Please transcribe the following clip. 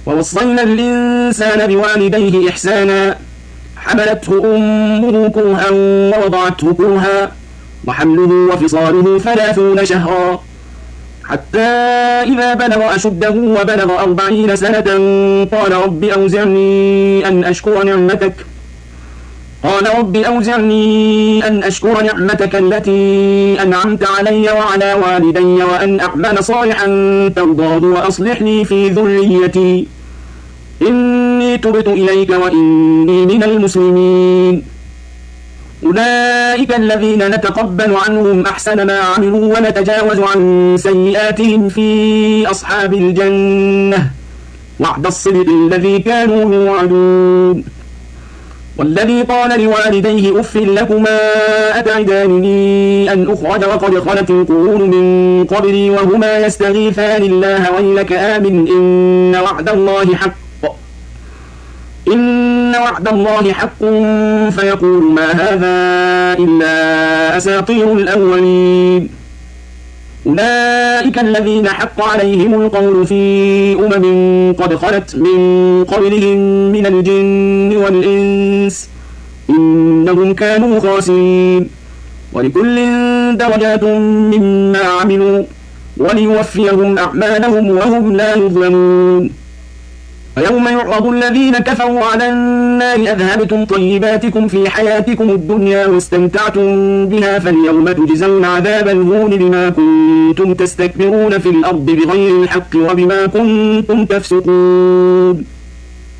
ووصينا الإنسان بوالديه إحسانا حملته أمه كرها ووضعته كرها وحمله وفصاله 30 شهرا حتى إذا بلغ أشده وبلغ 40 سنة قال رب أوزعني أن أشكر نعمتك التي أنعمت علي وعلى والدي وأن أعمل صالحا ترضاه وأصلح لي في ذريتي إني تبت إليك وإني من المسلمين. أولئك الذين نتقبل عنهم أحسن ما عملوا ونتجاوز عن سيئاتهم في أصحاب الجنة وعد الصدق الذي كانوا يوعدون. والذي قال لوالديه أف لكما أتعدانني أن أخرج وقد خلت القرون من قبلي وهما يستغيثان الله ويلك آمن إن وعد الله حق فيقول ما هذا إلا أساطير الأولين. أولئك الذين حق عليهم القول في قد خلت من قبلهم من الجن والإنس إنهم كانوا خاسرين. ولكل درجات مما عملوا وليوفيهم أعمالهم وهم لا يظلمون. ويوم يعرض الذين كفروا على النار أذهبتم طيباتكم في حياتكم الدنيا واستمتعتم بها فاليوم تجزون عذاب الهون بما كنتم تستكبرون في الأرض بغير الحق وبما كنتم تفسقون.